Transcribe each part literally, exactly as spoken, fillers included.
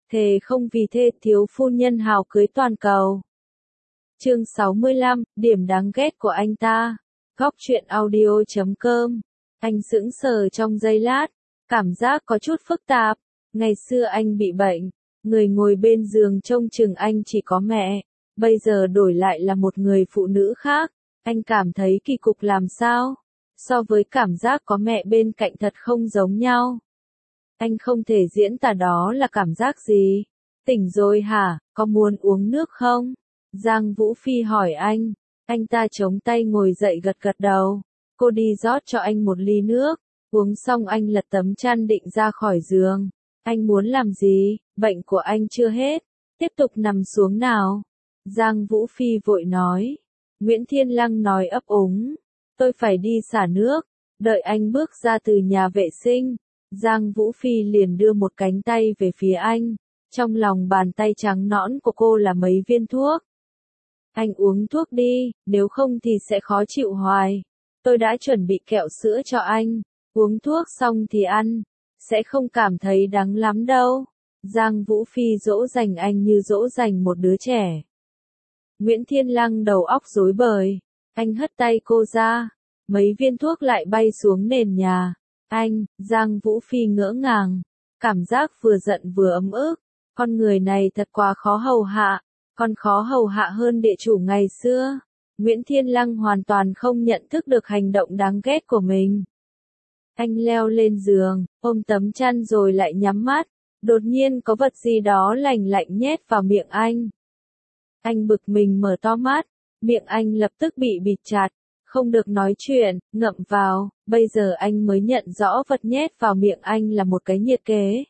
thề không vì thê thiếu phu nhân hào cưới toàn cầu. Chương sáu mươi lăm, điểm đáng ghét của anh ta. Góc truyện audio chấm com. Anh sững sờ trong giây lát, cảm giác có chút phức tạp. Ngày xưa anh bị bệnh, người ngồi bên giường trông chừng anh chỉ có mẹ, bây giờ đổi lại là một người phụ nữ khác, anh cảm thấy kỳ cục làm sao? So với cảm giác có mẹ bên cạnh thật không giống nhau. Anh không thể diễn tả đó là cảm giác gì. Tỉnh rồi hả, có muốn uống nước không? Giang Vũ Phi hỏi anh. Anh ta chống tay ngồi dậy gật gật đầu. Cô đi rót cho anh một ly nước. Uống xong anh lật tấm chăn định ra khỏi giường. Anh muốn làm gì? Bệnh của anh chưa hết. Tiếp tục nằm xuống nào. Giang Vũ Phi vội nói. Nguyễn Thiên Lăng nói ấp úng. Tôi phải đi xả nước. Đợi anh bước ra từ nhà vệ sinh. Giang Vũ Phi liền đưa một cánh tay về phía anh. Trong lòng bàn tay trắng nõn của cô là mấy viên thuốc. Anh uống thuốc đi, nếu không thì sẽ khó chịu hoài. Tôi đã chuẩn bị kẹo sữa cho anh. Uống thuốc xong thì ăn. Sẽ không cảm thấy đắng lắm đâu. Giang Vũ Phi dỗ dành anh như dỗ dành một đứa trẻ. Nguyễn Thiên Lăng đầu óc rối bời. Anh hất tay cô ra. Mấy viên thuốc lại bay xuống nền nhà. Anh, Giang Vũ Phi ngỡ ngàng. Cảm giác vừa giận vừa ấm ức. Con người này thật quá khó hầu hạ. Còn khó hầu hạ hơn địa chủ ngày xưa. Nguyễn Thiên Lăng hoàn toàn không nhận thức được hành động đáng ghét của mình. Anh leo lên giường, ôm tấm chăn rồi lại nhắm mắt. Đột nhiên có vật gì đó lành lạnh nhét vào miệng anh. Anh bực mình mở to mắt. Miệng anh lập tức bị bịt chặt. Không được nói chuyện, ngậm vào. Bây giờ anh mới nhận rõ vật nhét vào miệng anh là một cái nhiệt kế.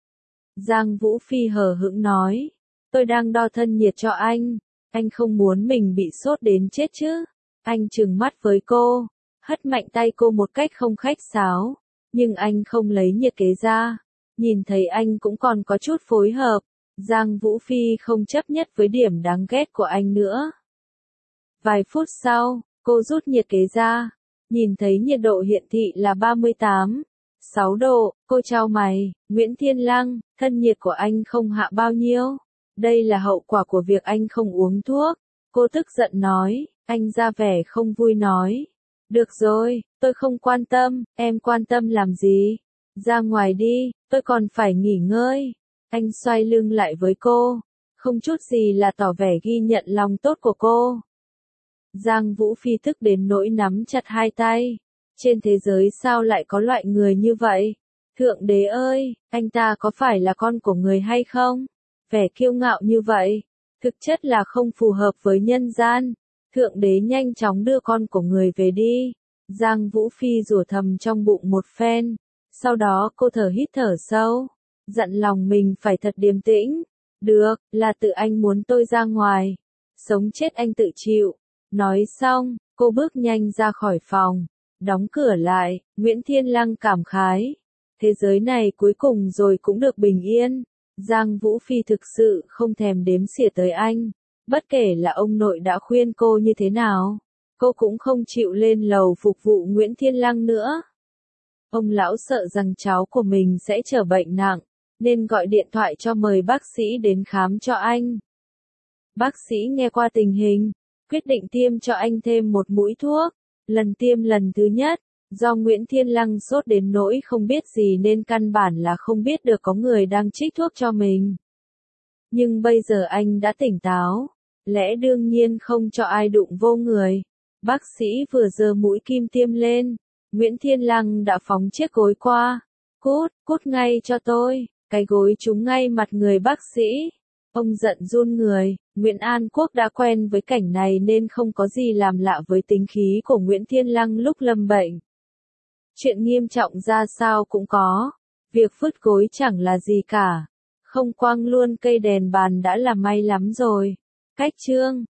Giang Vũ Phi hờ hững nói. Tôi đang đo thân nhiệt cho anh. Anh không muốn mình bị sốt đến chết chứ. Anh trừng mắt với cô. Hất mạnh tay cô một cách không khách sáo. Nhưng anh không lấy nhiệt kế ra. Nhìn thấy anh cũng còn có chút phối hợp. Giang Vũ Phi không chấp nhất với điểm đáng ghét của anh nữa. Vài phút sau, cô rút nhiệt kế ra. Nhìn thấy nhiệt độ hiện thị là ba mươi tám phẩy sáu độ. Cô chau mày. Nguyễn Thiên Lăng, thân nhiệt của anh không hạ bao nhiêu. Đây là hậu quả của việc anh không uống thuốc. Cô tức giận nói. Anh ra vẻ không vui nói. Được rồi, tôi không quan tâm, em quan tâm làm gì? Ra ngoài đi, tôi còn phải nghỉ ngơi. Anh xoay lưng lại với cô. Không chút gì là tỏ vẻ ghi nhận lòng tốt của cô. Giang Vũ Phi tức đến nỗi nắm chặt hai tay. Trên thế giới sao lại có loại người như vậy? Thượng đế ơi, anh ta có phải là con của người hay không? Vẻ kiêu ngạo như vậy, thực chất là không phù hợp với nhân gian. Thượng đế nhanh chóng đưa con của người về đi. Giang Vũ Phi rủa thầm trong bụng một phen. Sau đó cô thở hít thở sâu. Dặn lòng mình phải thật điềm tĩnh. Được, là tự anh muốn tôi ra ngoài. Sống chết anh tự chịu. Nói xong, cô bước nhanh ra khỏi phòng. Đóng cửa lại, Nguyễn Thiên Lăng cảm khái. Thế giới này cuối cùng rồi cũng được bình yên. Giang Vũ Phi thực sự không thèm đếm xỉa tới anh. Bất kể là ông nội đã khuyên cô như thế nào, cô cũng không chịu lên lầu phục vụ Nguyễn Thiên Lăng nữa. Ông lão sợ rằng cháu của mình sẽ trở bệnh nặng, nên gọi điện thoại cho mời bác sĩ đến khám cho anh. Bác sĩ nghe qua tình hình, quyết định tiêm cho anh thêm một mũi thuốc. Lần tiêm lần thứ nhất, do Nguyễn Thiên Lăng sốt đến nỗi không biết gì nên căn bản là không biết được có người đang trích thuốc cho mình. Nhưng bây giờ anh đã tỉnh táo, lẽ đương nhiên không cho ai đụng vô người. Bác sĩ vừa giơ mũi kim tiêm lên, Nguyễn Thiên Lăng đã phóng chiếc gối qua. Cút, cút ngay cho tôi, cái gối trúng ngay mặt người bác sĩ. Ông giận run người. Nguyễn An Quốc đã quen với cảnh này nên không có gì làm lạ với tính khí của Nguyễn Thiên Lăng lúc lâm bệnh. Chuyện nghiêm trọng ra sao cũng có. Việc vứt gối chẳng là gì cả. Không quăng luôn cây đèn bàn đã là may lắm rồi. Cách chương